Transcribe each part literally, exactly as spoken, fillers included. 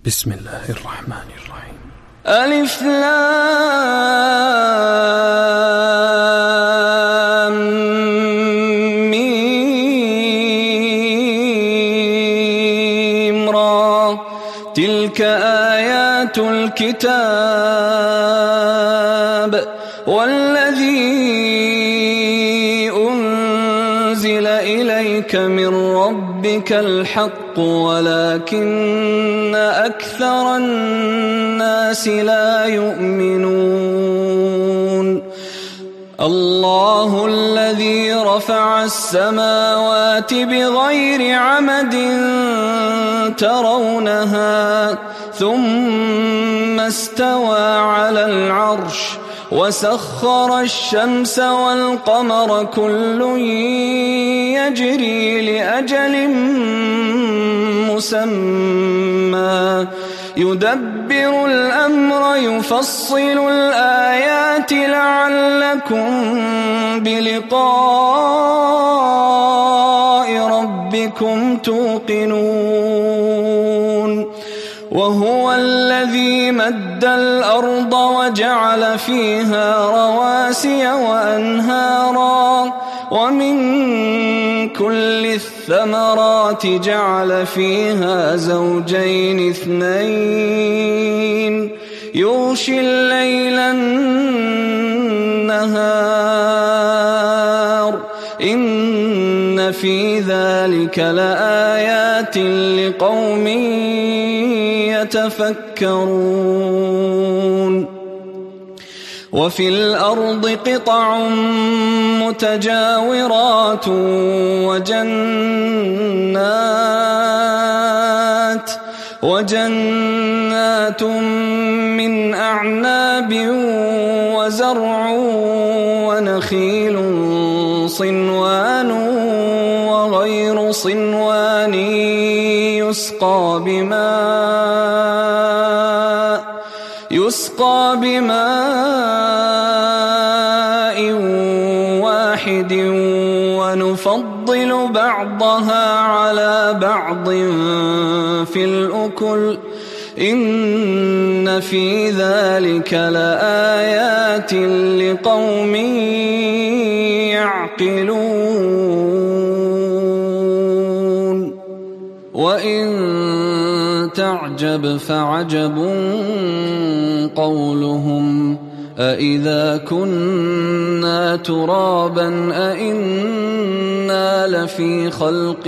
بسم الله الرحمن الرحيم. ألف لام ميم را تلك آيات الكتاب والذي أنزل إليك من ربك الحق ولكن أكثر الناس لا يؤمنون. الله الذي رفع السماوات بغير عمد ترونها ثم استوى على العرش وسخر الشمس والقمر كل يجري لأجل مسمى يدبر الأمر يفصل الآيات لعلكم بلقاء ربكم توقنون. وهو الذي مد الأرض وجعل فيها رواسي وأنهارا ومن كل الثمرات جعل فيها زوجين اثنين يغشي الليل النهار إن في ذلك لآيات لقوم يتفكرون. وفي الأرض قطع متجاورات وجنات وجنات من أعناب وزرع ونخيل صنوان وغير صنوان يسقى بماء يسقى بماء واحد ونفضل بعضها على بعض في الأكل إن في ذلك لآيات لقوم يعقلون. وإن تعجب فعجب قولهم أإذا كنا ترابا أإنا لفي خلق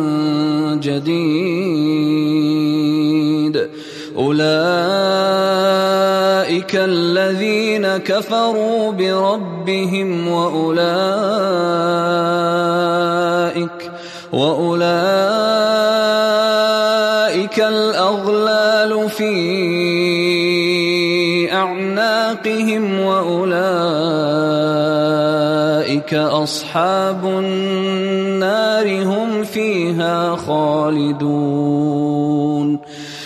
جديد أولئك الذين كفروا بربهم وأولئك وأولئك الأغلال في أعناقهم وأولئك أصحاب النار هم فيها خالدون.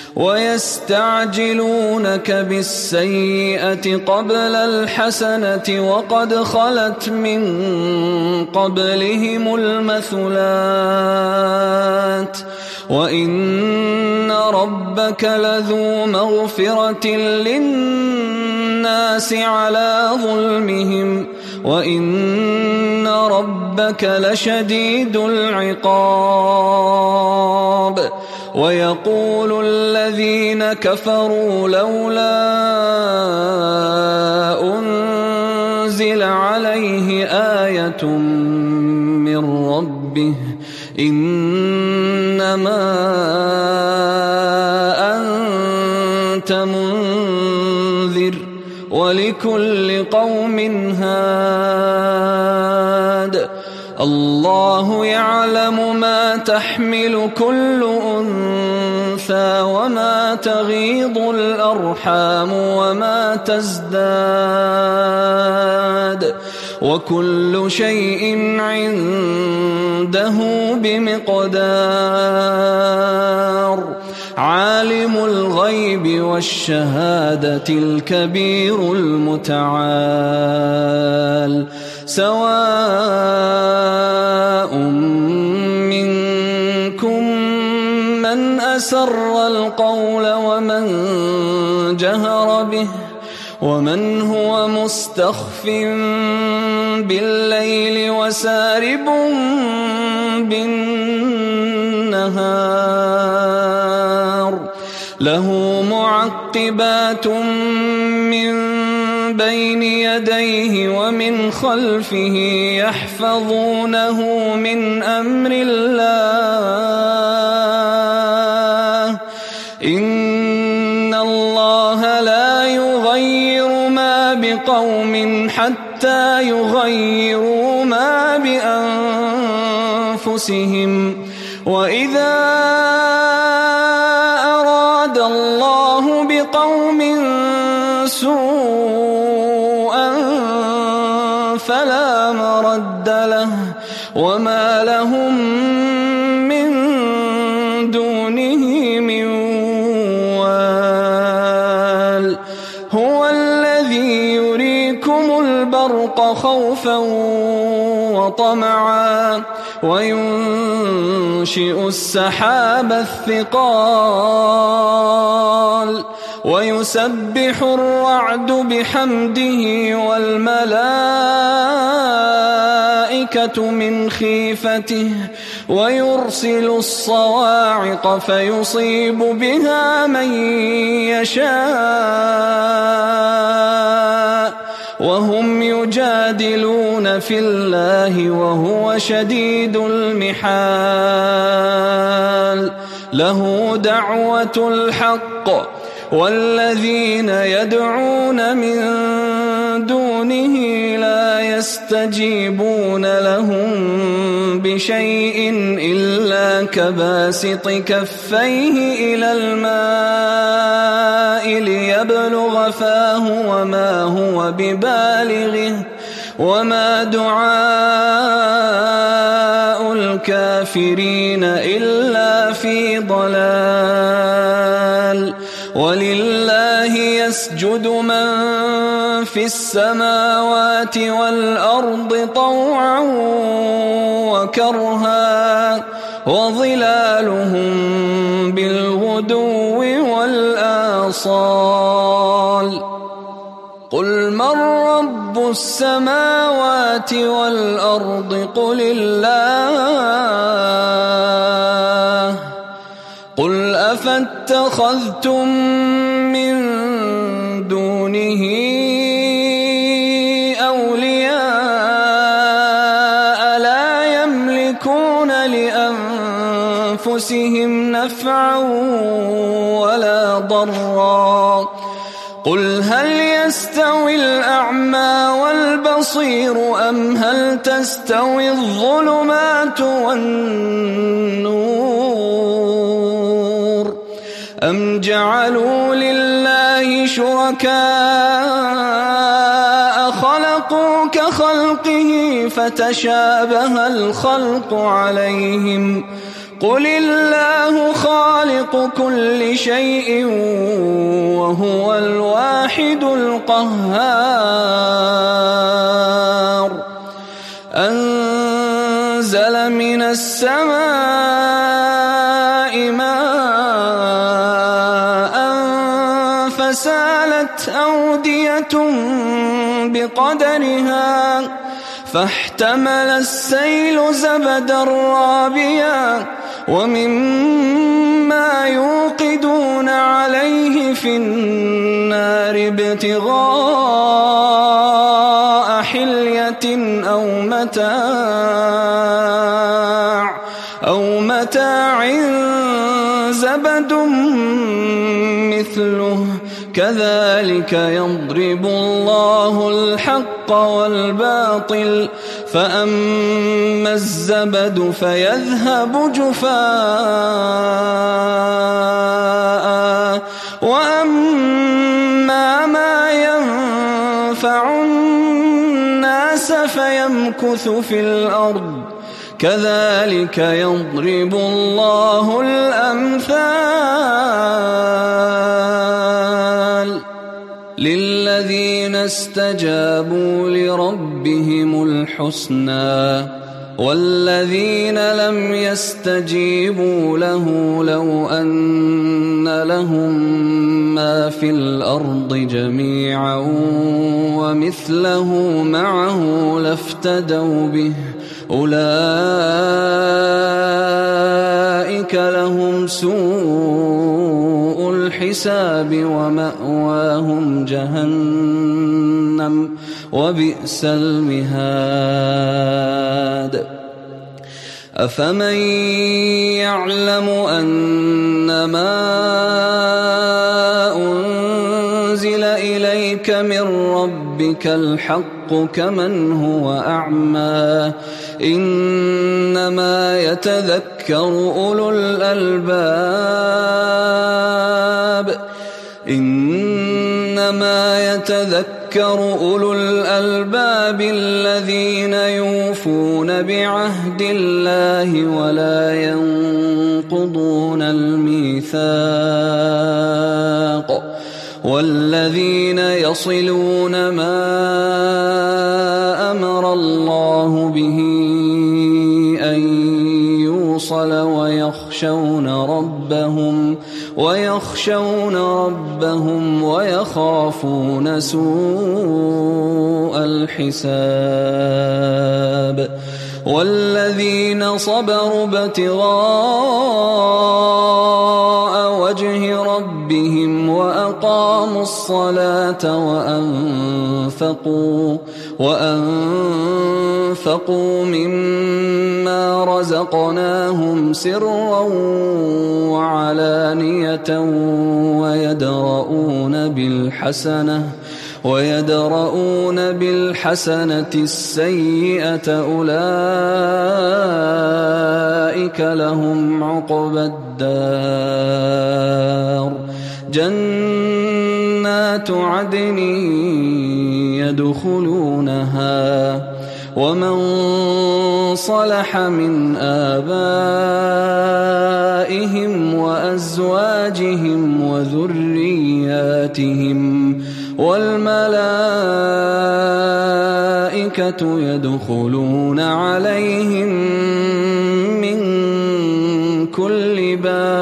ويستعجلونك بالسيئة قبل الحسنة وقد خلت من قبلهم المثلات وإن ربك لذو مغفرة للناس على ظلمهم وإن ربك لشديد العقاب. ويقول الذين كفروا لولا أنزل عليه آية من ربه إنما أنت منذر ولكل قوم هاد الله يعلم ما تحمل كل أنثى وما تغيض الأرحام وما تزداد وكل شيء عنده بمقدار. عالم الغيب والشهادة الكبير المتعال سواء منكم من أسر القول ومن جهر به ومن هو مستخف بالليل وسارب بالنهار له معقبات من بين يديه ومن خلفه يحفظونه من أمر الله إن الله لا يغير ما بقوم حتى يغيروا ما بأنفسهم وإذا أراد الله بقوم سوءا فلا مرد له وما لهم من دونه من وال هو الذي يريكم البرق خوفا وطمعا وينشئ السحاب الثقال ويسبح الرعد بحمده والملائكة من خيفته ويرسل الصواعق فيصيب بها من يشاء وهم يجادلون في الله وهو شديد المحال له دعوة الحق والذين يدعون من دونه لا يستجيبون لهم بشيء إلا كباسط كفيه إلى الماء ليبلغ فاه وما هو ببالغه وما دعاء الكافرين إلا في ضلال ولله يسجد من في السماوات والأرض طوعا وكرها وظلالهم بالغدو والآصال قل من رب السماوات والأرض قل الله قل أفاتخذتم من دونه أولياء لا يملكون لأنفسهم نفعا ولا ضرا قل هل يستوي الأعمى والبصير أم هل تستوي الظلمات والنور أم جعلوا لله شركاء خلقوا كخلقه فتشابه الخلق عليهم قل الله خالق كل شيء وهو الواحد القهار أنزل من السماء ماء فسالت أودية بقدرها فاحتمل السيل زبدا رابيا ومما يوقدون عليه في النار ابتغاء حلية أو متاع أو متاع زبد مثله كذلك يضرب الله الحق والباطل فأما الزبد فيذهب جفاء وأما ما ينفع الناس فيمكث في الأرض كذلك يضرب الله الأمثال للذين استجابوا لربهم الحسنى والذين لم يستجيبوا له لو أن لهم ما في الأرض جميعا ومثله معه لافتدوا به أولئك لهم سوء الحساب ومأواهم جهنم وبئس المهاد أفمن يعلم أنما أنزل إليك من ربك الحق كمن هو أعمى إنما يتذكر أولو الألباب إنما يتذكر أولو الألباب الذين يوفون بعهد الله ولا ينقضون الميثاق والذين يصلون ما أمر الله به أن يوصل ويخشون ربهم ويخشون ربهم ويخافون سوء الحساب والذين صبروا ابتغاء وجه ربهم وأقاموا الصلاة وأنفقوا وأنفقوا مما رزقناهم سرا وعلانية ويدرؤون بالحسنة ويدرؤون بالحسنة السيئة أولئك لهم عقبى الدار جنات عدن يدخلونها ومن صلح من آبائهم وأزواجهم وذرياتهم والملائكة يدخلون عليهم من كل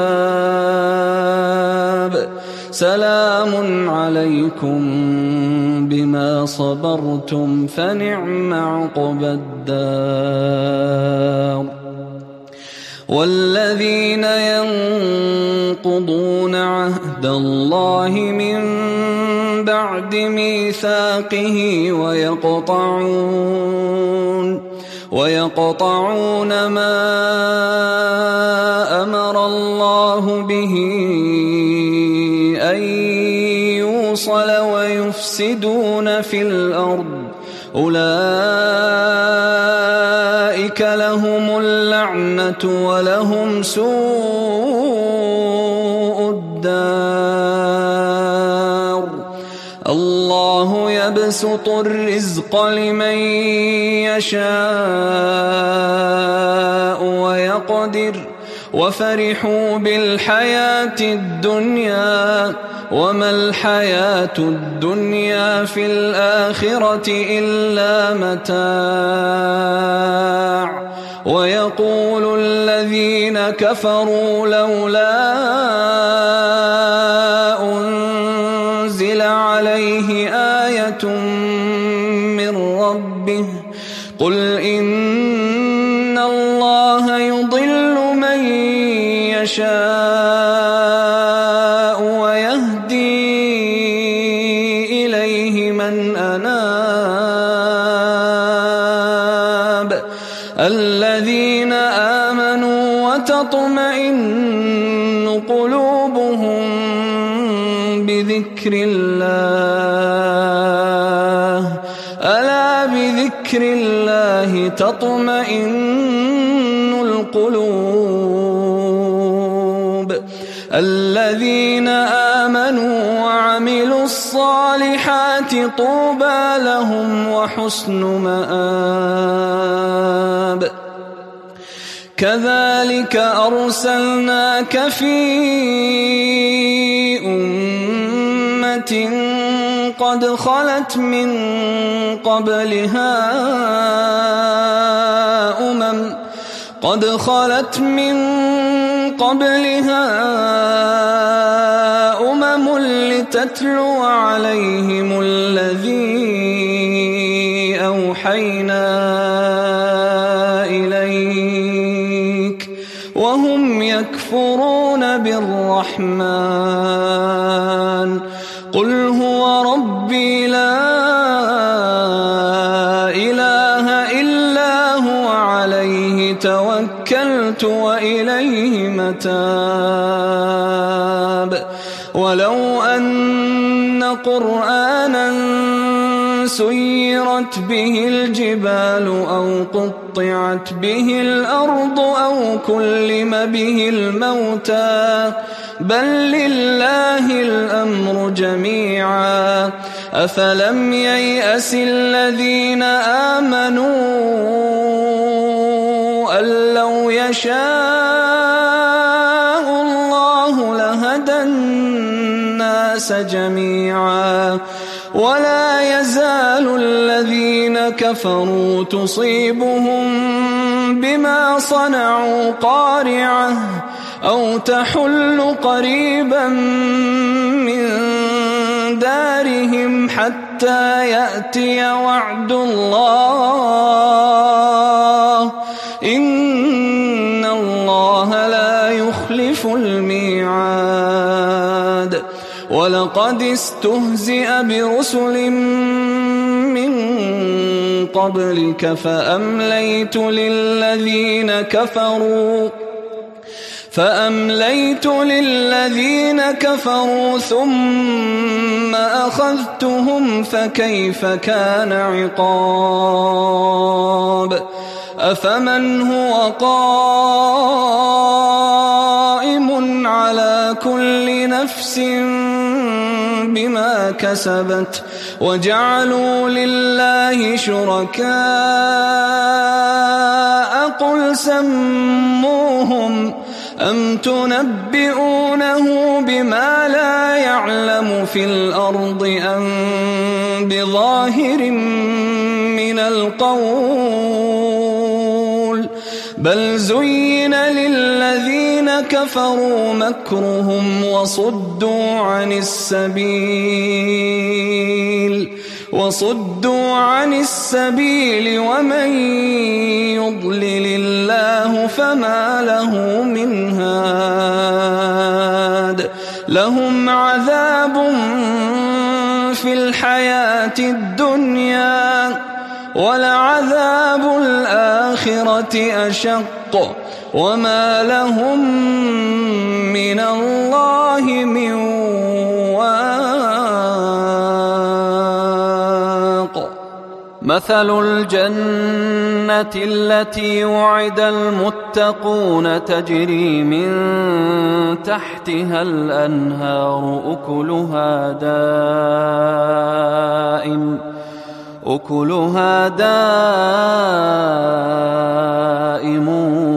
باب سلام عليكم بما صبرتم فنعم عقبى الدار والذين ينقضون عهد الله من بعد ميثاقه ويقطعون ويقطعون ما أمر الله به أن يوصل ويفسدون في الأرض أولئك لهم اللعنة ولهم سوء الدار الله يبسط الرزق لمن يشاء ويقدر وفرحوا بالحياة الدنيا وما الحياة الدنيا في الآخرة إلا متاع ويقول الذين كفروا لولا أنزل عليه آية من ربه قل إن الله يضل من يشاء ويهدي إليه من أناب الذين آمنوا وتطمئن قلوبهم بذكر الله ألا بذكر الله تطمئن القلوب الذين آمنوا وعملوا الصالحات طوبى لهم وحسن مآب كذلك أرسلناك في أمة قد خلت من قبلها أمم قد خلت من قبلها أمم لتتلو عليهم الذي أوحينا إليك وهم يكفرون بالرحمن قل هو ربي لا إله إلا هو عليه توكلت وإليه متاب ولو أن قرآنا سيرت به الجبال أو قطعت به الأرض أو كلم به الموتى بل لله الأمر جميعا أفلم ييأس الذين آمنوا أن لو يشاء الله لهدى الناس جميعا ولا يزال الذين كفروا تصيبهم بما صنعوا قارعة أو تحل قريبا من دارهم حتى يأتي وعد الله إن الله لا يخلف الميعاد ولقد استهزئ برسل من قبلك فأمليت للذين كفروا فأمليت للذين كفروا ثم أخذتهم فكيف كان عقاب أفمن هو قائم على كل نفس بما كسبت وجعلوا لله شركاء قل سموهم أم تنبئونه بما لا يعلم في الأرض أم بظاهر من القول بل زين للذين كفروا مكرهم وصدوا عن السبيل وصدوا عن السبيل ومن يضلل الله فما له من هاد لهم عذاب في الحياة الدنيا ولعذاب الآخرة أشق وما لهم من الله من واق مثل الجنة التي وعد المتقون تجري من تحتها الأنهار أكلها دائم أكلها دائم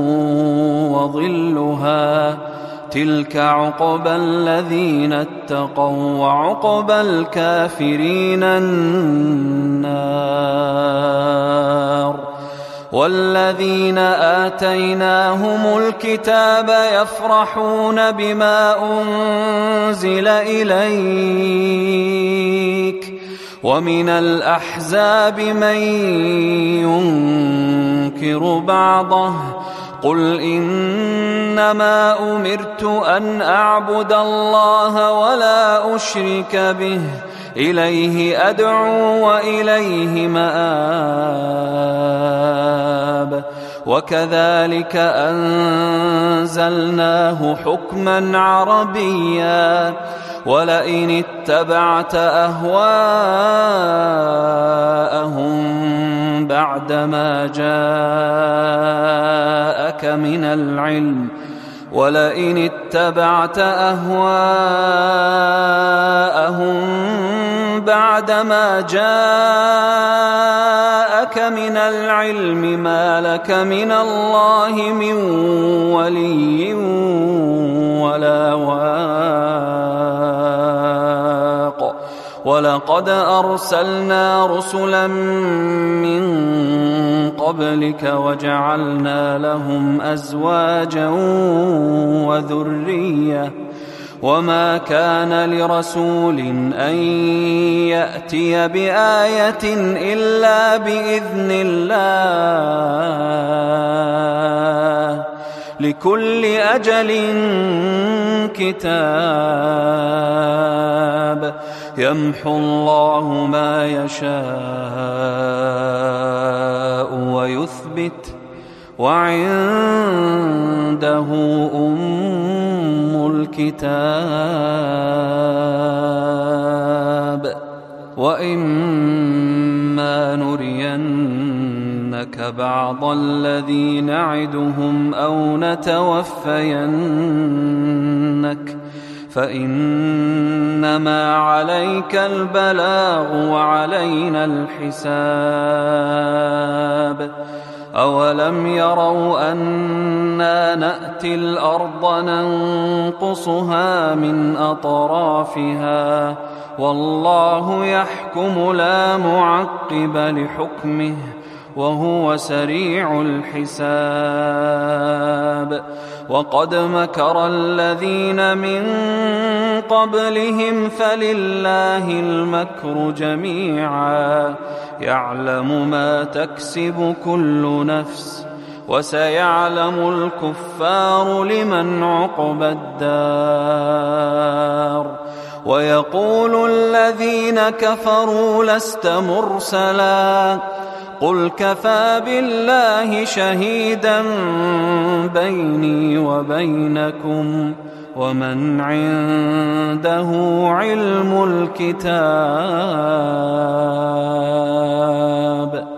وظلها تلك عقبى الذين اتقوا وعقبى الكافرين النار والذين آتيناهم الكتاب يفرحون بما أنزل إليك ومن الأحزاب من ينكر بعضه قل إنما أمرت أن أعبد الله ولا أشرك به إليه أدعو وإليه مآب وكذلك أنزلناه حكما عربيا ولئن اتبعت أهواءهم بعدما جاءك من العلم ولئن اتبعت أهواءهم بعدما جاءك من العلم ما لك من الله من ولي ولا واق ولا ولقد أرسلنا رسلا من قبلك وجعلنا لهم أزواجا وذرية وما كان لرسول أن يأتي بآية إلا بإذن الله لكل أجل كتاب يمحو الله ما يشاء ويثبت وعنده أم الكتاب وإما نرينك بعض الذي نعدهم أو نتوفينك فإنما عليك البلاغ وعلينا الحساب أولم يروا أنا نأتي الأرض ننقصها من أطرافها والله يحكم لا معقب لحكمه وهو سريع الحساب وقد مكر الذين من قبلهم فلله المكر جميعا يعلم ما تكسب كل نفس وسيعلم الكفار لمن عقبى الدار ويقول الذين كفروا لست مرسلا قل كفى بالله شهيدا بيني وبينكم ومن عنده علم الكتاب